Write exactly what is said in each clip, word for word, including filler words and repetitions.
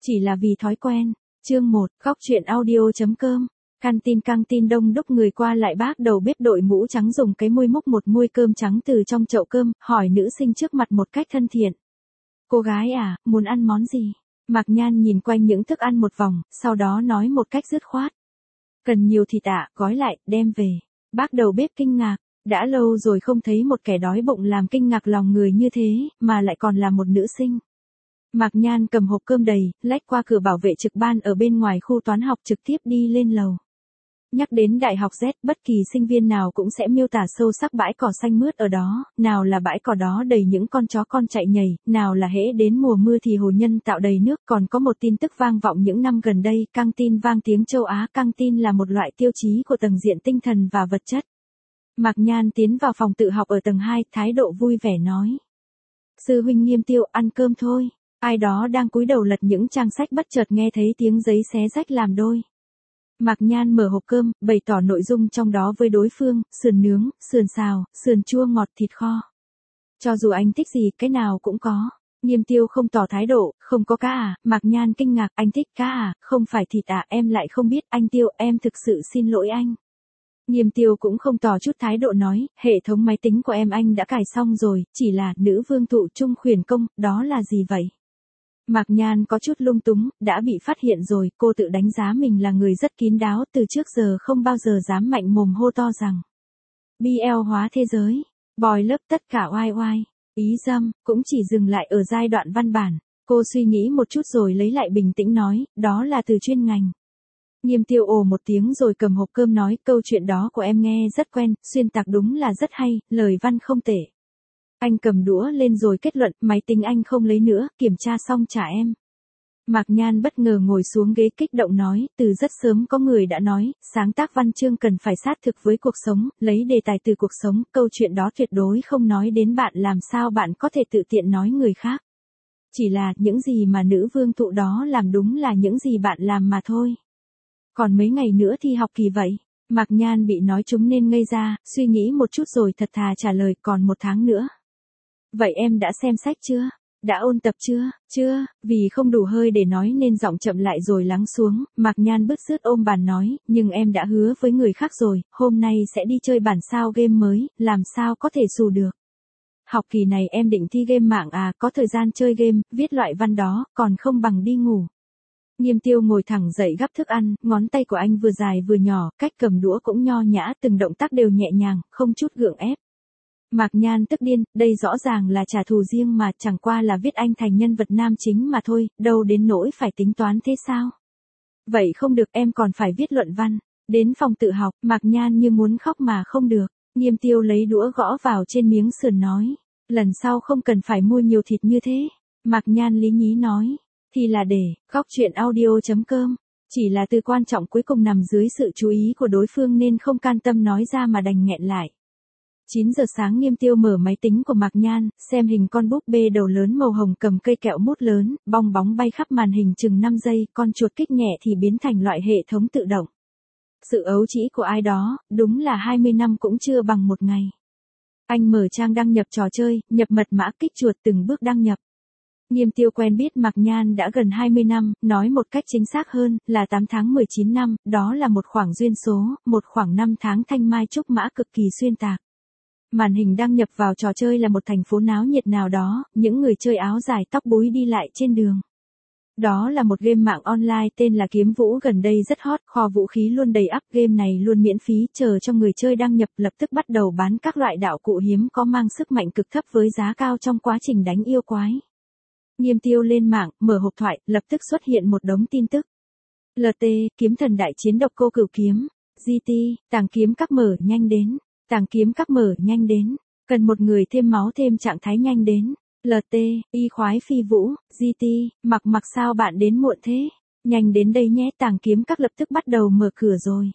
Chỉ là vì thói quen. Chương một, góc truyện audio.com. Căn tin căng tin đông đúc người qua lại, bác đầu bếp đội mũ trắng dùng cái môi múc một muôi cơm trắng từ trong chậu cơm, hỏi nữ sinh trước mặt một cách thân thiện. Cô gái à, muốn ăn món gì? Mạc Nhan nhìn quanh những thức ăn một vòng, sau đó nói một cách dứt khoát. Cần nhiều thịt ạ, gói lại, đem về. Bác đầu bếp kinh ngạc, đã lâu rồi không thấy một kẻ đói bụng làm kinh ngạc lòng người như thế, mà lại còn là một nữ sinh. Mạc Nhan cầm hộp cơm đầy, lách qua cửa bảo vệ trực ban ở bên ngoài khu toán học trực tiếp đi lên lầu. Nhắc đến Đại học Z, bất kỳ sinh viên nào cũng sẽ miêu tả sâu sắc bãi cỏ xanh mướt ở đó, nào là bãi cỏ đó đầy những con chó con chạy nhảy, nào là hễ đến mùa mưa thì hồ nhân tạo đầy nước. Còn có một tin tức vang vọng những năm gần đây, căng tin vang tiếng châu Á. Căng tin là một loại tiêu chí của tầng diện tinh thần và vật chất. Mạc Nhan tiến vào phòng tự học ở tầng hai, thái độ vui vẻ nói. Sư huynh Nghiêm Tiêu, ăn cơm thôi. Ai đó đang cúi đầu lật những trang sách bất chợt nghe thấy tiếng giấy xé rách làm đôi. Mạc Nhan mở hộp cơm, bày tỏ nội dung trong đó với đối phương, sườn nướng, sườn xào, sườn chua ngọt, thịt kho. Cho dù anh thích gì, cái nào cũng có. Nghiêm Tiêu không tỏ thái độ, không có cá à? Mạc Nhan kinh ngạc, anh thích cá à, không phải thịt à? Em lại không biết. Anh Tiêu, em thực sự xin lỗi anh. Nghiêm Tiêu cũng không tỏ chút thái độ, nói, hệ thống máy tính của em anh đã cài xong rồi, chỉ là nữ vương thụ trung khuyển công, đó là gì vậy? Mạc Nhan có chút lung túng, đã bị phát hiện rồi. Cô tự đánh giá mình là người rất kín đáo, từ trước giờ không bao giờ dám mạnh mồm hô to rằng bê lờ hóa thế giới, boy lớp tất cả oai oai, ý dâm, cũng chỉ dừng lại ở giai đoạn văn bản. Cô suy nghĩ một chút rồi lấy lại bình tĩnh nói, đó là từ chuyên ngành. Nghiêm Tiêu ồ một tiếng rồi cầm hộp cơm nói, câu chuyện đó của em nghe rất quen, xuyên tạc đúng là rất hay, lời văn không tệ. Anh cầm đũa lên rồi kết luận, máy tính anh không lấy nữa, kiểm tra xong trả em. Mạc Nhan bất ngờ ngồi xuống ghế kích động nói, từ rất sớm có người đã nói, sáng tác văn chương cần phải sát thực với cuộc sống, lấy đề tài từ cuộc sống, câu chuyện đó tuyệt đối không nói đến bạn, làm sao bạn có thể tự tiện nói người khác. Chỉ là, những gì mà nữ vương thụ đó làm đúng là những gì bạn làm mà thôi. Còn mấy ngày nữa thi học kỳ vậy? Mạc Nhan bị nói trúng nên ngây ra, suy nghĩ một chút rồi thật thà trả lời, còn một tháng nữa. Vậy em đã xem sách chưa? Đã ôn tập chưa? Chưa, vì không đủ hơi để nói nên giọng chậm lại rồi lắng xuống. Mạc Nhan bứt rứt ôm bàn nói, nhưng em đã hứa với người khác rồi, hôm nay sẽ đi chơi bản sao game mới, làm sao có thể xù được. Học kỳ này em định thi game mạng à, có thời gian chơi game, viết loại văn đó, còn không bằng đi ngủ. Nghiêm Tiêu ngồi thẳng dậy gắp thức ăn, ngón tay của anh vừa dài vừa nhỏ, cách cầm đũa cũng nho nhã, từng động tác đều nhẹ nhàng, không chút gượng ép. Mạc Nhan tức điên, đây rõ ràng là trả thù riêng mà, chẳng qua là viết anh thành nhân vật nam chính mà thôi, đâu đến nỗi phải tính toán thế sao? Vậy không được, em còn phải viết luận văn. Đến phòng tự học, Mạc Nhan như muốn khóc mà không được. Nghiêm Tiêu lấy đũa gõ vào trên miếng sườn nói, lần sau không cần phải mua nhiều thịt như thế. Mạc Nhan lý nhí nói, thì là để, góc truyện audio.com. Chỉ là từ quan trọng cuối cùng nằm dưới sự chú ý của đối phương nên không can tâm nói ra mà đành nghẹn lại. chín giờ sáng Nghiêm Tiêu mở máy tính của Mạc Nhan, xem hình con búp bê đầu lớn màu hồng cầm cây kẹo mút lớn, bong bóng bay khắp màn hình chừng năm giây, con chuột kích nhẹ thì biến thành loại hệ thống tự động. Sự ấu trĩ của ai đó, đúng là hai mươi năm cũng chưa bằng một ngày. Anh mở trang đăng nhập trò chơi, nhập mật mã kích chuột từng bước đăng nhập. Nghiêm Tiêu quen biết Mạc Nhan đã gần hai mươi năm, nói một cách chính xác hơn, là tám tháng mười chín năm, đó là một khoảng duyên số, một khoảng năm tháng thanh mai trúc mã cực kỳ xuyên tạc. Màn hình đăng nhập vào trò chơi là một thành phố náo nhiệt nào đó, những người chơi áo dài tóc búi đi lại trên đường. Đó là một game mạng online tên là Kiếm Vũ, gần đây rất hot, kho vũ khí luôn đầy ắp, game này luôn miễn phí, chờ cho người chơi đăng nhập, lập tức bắt đầu bán các loại đạo cụ hiếm có mang sức mạnh cực thấp với giá cao trong quá trình đánh yêu quái. Nghiêm Tiêu lên mạng, mở hộp thoại, lập tức xuất hiện một đống tin tức. lờ tê, kiếm thần đại chiến độc cô cửu kiếm. giê tê, tàng kiếm các mở nhanh đến. Tàng kiếm các mở nhanh đến. Cần một người thêm máu thêm trạng thái nhanh đến. lờ tê, y khoái phi vũ. giê tê, mặc mặc sao bạn đến muộn thế? Nhanh đến đây nhé, tàng kiếm các lập tức bắt đầu mở cửa rồi.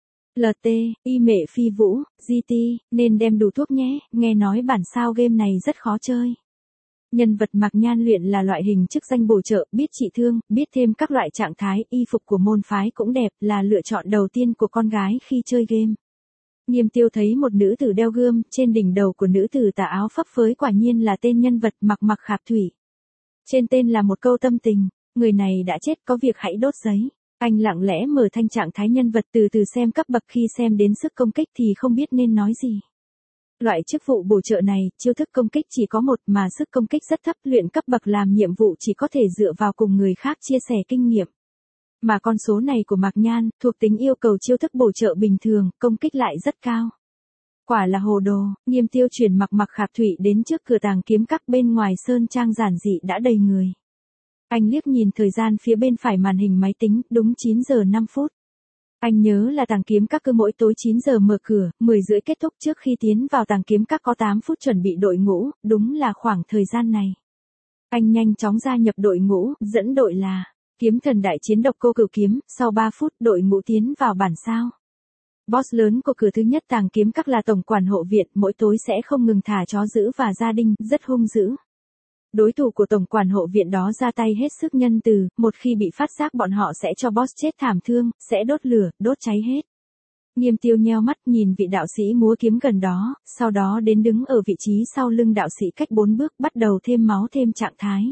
lờ tê, y mệ phi vũ. giê tê, nên đem đủ thuốc nhé, nghe nói bản sao game này rất khó chơi. Nhân vật Mạc Nhan luyện là loại hình chức danh bổ trợ, biết trị thương, biết thêm các loại trạng thái, y phục của môn phái cũng đẹp, là lựa chọn đầu tiên của con gái khi chơi game. Nghiêm Tiêu thấy một nữ tử đeo gươm, trên đỉnh đầu của nữ tử tà áo phấp phới quả nhiên là tên nhân vật Mặc Mặc Khạp Thủy. Trên tên là một câu tâm tình. Người này đã chết, có việc hãy đốt giấy. Anh lặng lẽ mở thanh trạng thái nhân vật từ từ xem cấp bậc, khi xem đến sức công kích thì không biết nên nói gì. Loại chức vụ bổ trợ này, chiêu thức công kích chỉ có một mà sức công kích rất thấp, luyện cấp bậc làm nhiệm vụ chỉ có thể dựa vào cùng người khác chia sẻ kinh nghiệm. Mà con số này của Mạc Nhan, thuộc tính yêu cầu chiêu thức bổ trợ bình thường, công kích lại rất cao. Quả là hồ đồ. Nghiêm Tiêu chuyển Mặc Mặc Khạp Thụy đến trước cửa tàng kiếm các, bên ngoài sơn trang giản dị đã đầy người. Anh liếc nhìn thời gian phía bên phải màn hình máy tính, đúng chín giờ năm phút. Anh nhớ là tàng kiếm các cứ mỗi tối chín giờ mở cửa, mười rưỡi kết thúc, trước khi tiến vào tàng kiếm các có tám phút chuẩn bị đội ngũ, đúng là khoảng thời gian này. Anh nhanh chóng gia nhập đội ngũ, dẫn đội là Kiếm Thần Đại Chiến Độc Cô Cửu Kiếm, sau ba phút đội ngũ tiến vào bản sao. Boss lớn của cửa thứ nhất tàng kiếm các là tổng quản hộ viện, mỗi tối sẽ không ngừng thả chó dữ và gia đình, rất hung dữ. Đối thủ của tổng quản hộ viện đó ra tay hết sức nhân từ, một khi bị phát giác bọn họ sẽ cho boss chết thảm thương, sẽ đốt lửa, đốt cháy hết. Nghiêm Tiêu nheo mắt nhìn vị đạo sĩ múa kiếm gần đó, sau đó đến đứng ở vị trí sau lưng đạo sĩ cách bốn bước, bắt đầu thêm máu thêm trạng thái.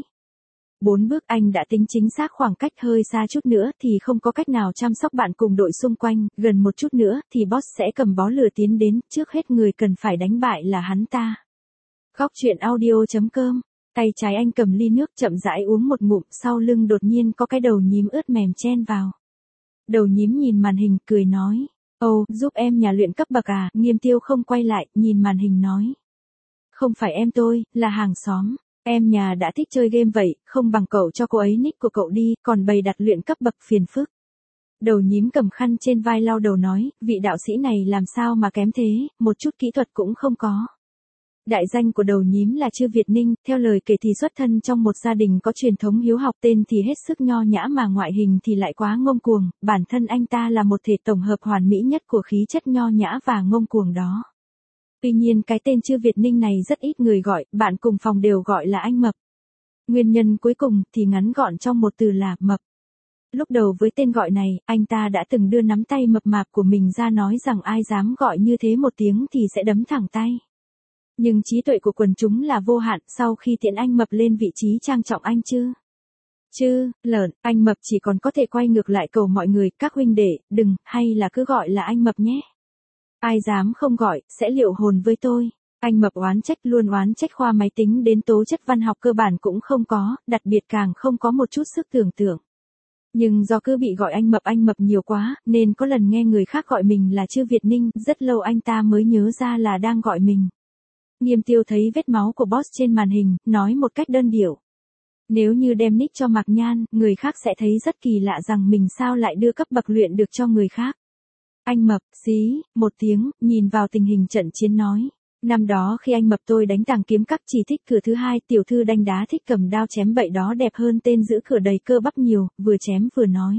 Bốn bước anh đã tính chính xác, khoảng cách hơi xa chút nữa thì không có cách nào chăm sóc bạn cùng đội xung quanh, gần một chút nữa thì boss sẽ cầm bó lửa tiến đến, trước hết người cần phải đánh bại là hắn ta. Góc truyện audio chấm com. Tay trái anh cầm ly nước chậm rãi uống một ngụm, sau lưng đột nhiên có cái đầu nhím ướt mềm chen vào. Đầu nhím nhìn màn hình cười nói, ồ, giúp em nhà luyện cấp bậc à. Nghiêm Tiêu không quay lại, nhìn màn hình nói, không phải em tôi, là hàng xóm. Em nhà đã thích chơi game vậy, không bằng cậu cho cô ấy nick của cậu đi, còn bày đặt luyện cấp bậc phiền phức. Đầu nhím cầm khăn trên vai lau đầu nói, vị đạo sĩ này làm sao mà kém thế, một chút kỹ thuật cũng không có. Đại danh của đầu nhím là Chư Việt Ninh, theo lời kể thì xuất thân trong một gia đình có truyền thống hiếu học, tên thì hết sức nho nhã mà ngoại hình thì lại quá ngông cuồng, bản thân anh ta là một thể tổng hợp hoàn mỹ nhất của khí chất nho nhã và ngông cuồng đó. Tuy nhiên cái tên Chư Việt Ninh này rất ít người gọi, bạn cùng phòng đều gọi là anh Mập. Nguyên nhân cuối cùng thì ngắn gọn trong một từ là mập. Lúc đầu với tên gọi này, anh ta đã từng đưa nắm tay mập mạp của mình ra nói rằng ai dám gọi như thế một tiếng thì sẽ đấm thẳng tay. Nhưng trí tuệ của quần chúng là vô hạn, sau khi tiện anh Mập lên vị trí trang trọng anh Chư. Chư, lợn, anh Mập chỉ còn có thể quay ngược lại cầu mọi người, các huynh đệ, đừng, hay là cứ gọi là anh Mập nhé. Ai dám không gọi, sẽ liệu hồn với tôi. Anh Mập oán trách, luôn oán trách khoa máy tính đến tố chất văn học cơ bản cũng không có, đặc biệt càng không có một chút sức tưởng tượng. Nhưng do cứ bị gọi anh Mập anh Mập nhiều quá, nên có lần nghe người khác gọi mình là Chư Việt Ninh, rất lâu anh ta mới nhớ ra là đang gọi mình. Nghiêm Tiêu thấy vết máu của boss trên màn hình, nói một cách đơn điệu. Nếu như đem nick cho Mạc Nhan, người khác sẽ thấy rất kỳ lạ rằng mình sao lại đưa cấp bậc luyện được cho người khác. Anh Mập, xí, một tiếng, nhìn vào tình hình trận chiến nói. Năm đó khi anh Mập tôi đánh tàng kiếm các chỉ thích cửa thứ hai, tiểu thư đanh đá thích cầm đao chém bậy đó đẹp hơn tên giữ cửa đầy cơ bắp nhiều, vừa chém vừa nói.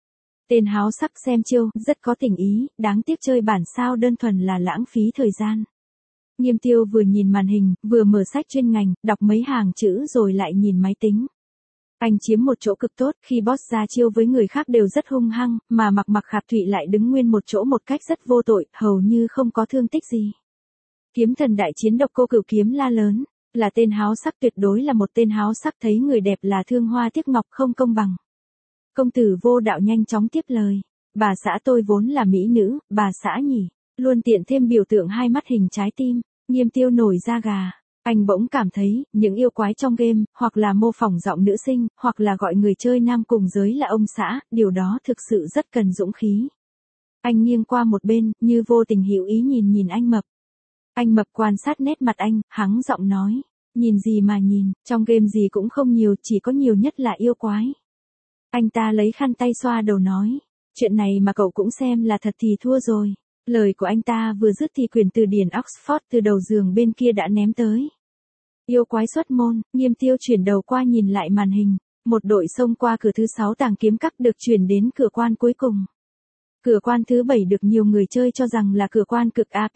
Tên háo sắc xem chiêu, rất có tình ý, đáng tiếc chơi bản sao đơn thuần là lãng phí thời gian. Nghiêm Tiêu vừa nhìn màn hình, vừa mở sách chuyên ngành, đọc mấy hàng chữ rồi lại nhìn máy tính. Anh chiếm một chỗ cực tốt, khi boss ra chiêu với người khác đều rất hung hăng, mà Mặc Mặc Khạp Thụy lại đứng nguyên một chỗ một cách rất vô tội, hầu như không có thương tích gì. Kiếm Thần Đại Chiến Độc Cô Cửu Kiếm la lớn, là tên háo sắc, tuyệt đối là một tên háo sắc, thấy người đẹp là thương hoa tiếc ngọc, không công bằng. Công tử Vô Đạo nhanh chóng tiếp lời, bà xã tôi vốn là mỹ nữ, bà xã nhỉ, luôn tiện thêm biểu tượng hai mắt hình trái tim. Nghiêm Tiêu nổi da gà. Anh bỗng cảm thấy, những yêu quái trong game, hoặc là mô phỏng giọng nữ sinh, hoặc là gọi người chơi nam cùng giới là ông xã, điều đó thực sự rất cần dũng khí. Anh nghiêng qua một bên, như vô tình hiểu ý nhìn nhìn anh Mập. Anh Mập quan sát nét mặt anh, hắng giọng nói, nhìn gì mà nhìn, trong game gì cũng không nhiều, chỉ có nhiều nhất là yêu quái. Anh ta lấy khăn tay xoa đầu nói, chuyện này mà cậu cũng xem là thật thì thua rồi. Lời của anh ta vừa dứt thì quyển từ điển Oxford từ đầu giường bên kia đã ném tới. Yêu quái xuất môn, Nghiêm Tiêu chuyển đầu qua nhìn lại màn hình, một đội xông qua cửa thứ sáu tàng kiếm các được chuyển đến cửa quan cuối cùng. Cửa quan thứ bảy được nhiều người chơi cho rằng là cửa quan cực a pê.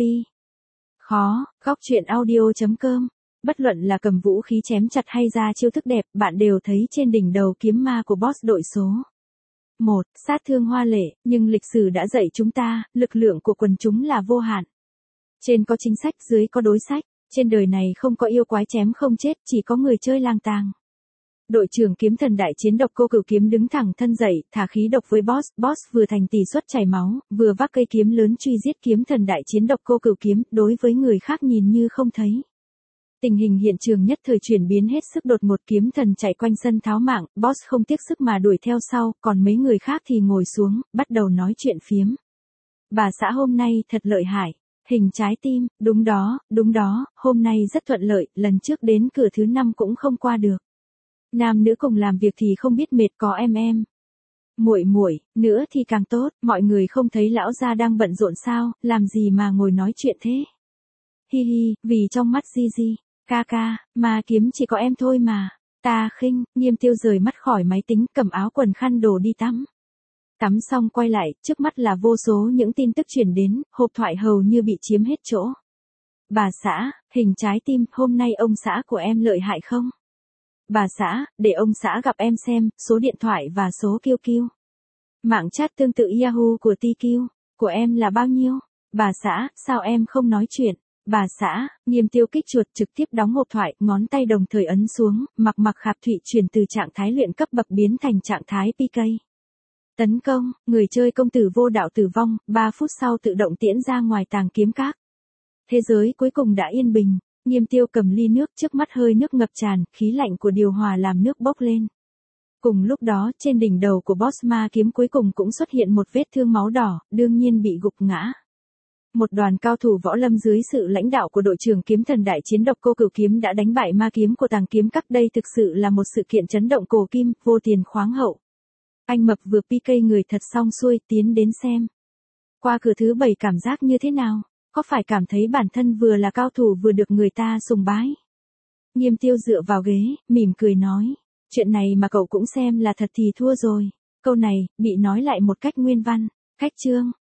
Khó, góc truyện audio chấm com. Bất luận là cầm vũ khí chém chặt hay ra chiêu thức đẹp, bạn đều thấy trên đỉnh đầu kiếm ma của boss đội số một, sát thương hoa lệ, nhưng lịch sử đã dạy chúng ta, lực lượng của quần chúng là vô hạn. Trên có chính sách, dưới có đối sách, trên đời này không có yêu quái chém không chết, chỉ có người chơi lang tàng. Đội trưởng kiếm thần đại chiến độc cô cửu kiếm đứng thẳng thân dậy, thả khí độc với boss, boss vừa thành tỷ suất chảy máu, vừa vác cây kiếm lớn truy giết kiếm thần đại chiến độc cô cửu kiếm, đối với người khác nhìn như không thấy. Tình hình hiện trường nhất thời chuyển biến hết sức đột ngột, kiếm thần chạy quanh sân tháo mạng, boss không tiếc sức mà đuổi theo sau, còn mấy người khác thì ngồi xuống, bắt đầu nói chuyện phiếm. Bà xã hôm nay thật lợi hại. Hình trái tim, đúng đó, đúng đó, hôm nay rất thuận lợi, lần trước đến cửa thứ năm cũng không qua được. Nam nữ cùng làm việc thì không biết mệt, có em em. Muội muội, nữa thì càng tốt, mọi người không thấy lão gia đang bận rộn sao, làm gì mà ngồi nói chuyện thế. Hi hi, vì trong mắt Di Di, ca ca, mà kiếm chỉ có em thôi mà. Ta khinh, Nghiêm Tiêu rời mắt khỏi máy tính, cầm áo quần khăn đồ đi tắm. Tắm xong quay lại, trước mắt là vô số những tin tức truyền đến, hộp thoại hầu như bị chiếm hết chỗ. Bà xã, hình trái tim, hôm nay ông xã của em lợi hại không? Bà xã, để ông xã gặp em xem, số điện thoại và số kiu kiu. Mạng chat tương tự Yahoo của tê kiu, của em là bao nhiêu? Bà xã, sao em không nói chuyện? Bà xã, Nghiêm Tiêu kích chuột trực tiếp đóng hộp thoại, ngón tay đồng thời ấn xuống, mặc mặc Khạp Thụy chuyển từ trạng thái luyện cấp bậc biến thành trạng thái pê ca. Tấn công, người chơi công tử vô đạo tử vong, ba phút sau tự động tiễn ra ngoài tàng kiếm các. Thế giới cuối cùng đã yên bình, Nghiêm Tiêu cầm ly nước, trước mắt hơi nước ngập tràn, khí lạnh của điều hòa làm nước bốc lên. Cùng lúc đó, trên đỉnh đầu của boss ma kiếm cuối cùng cũng xuất hiện một vết thương máu đỏ, đương nhiên bị gục ngã. Một đoàn cao thủ võ lâm dưới sự lãnh đạo của đội trưởng kiếm thần đại chiến độc cô cửu kiếm đã đánh bại ma kiếm của tàng kiếm các, đây thực sự là một sự kiện chấn động cổ kim, vô tiền khoáng hậu. Anh Mập vừa pê ca người thật xong xuôi, tiến đến xem. Qua cửa thứ bảy cảm giác như thế nào? Có phải cảm thấy bản thân vừa là cao thủ vừa được người ta sùng bái? Nghiêm Tiêu dựa vào ghế, mỉm cười nói. Chuyện này mà cậu cũng xem là thật thì thua rồi. Câu này, bị nói lại một cách nguyên văn. Cách chương,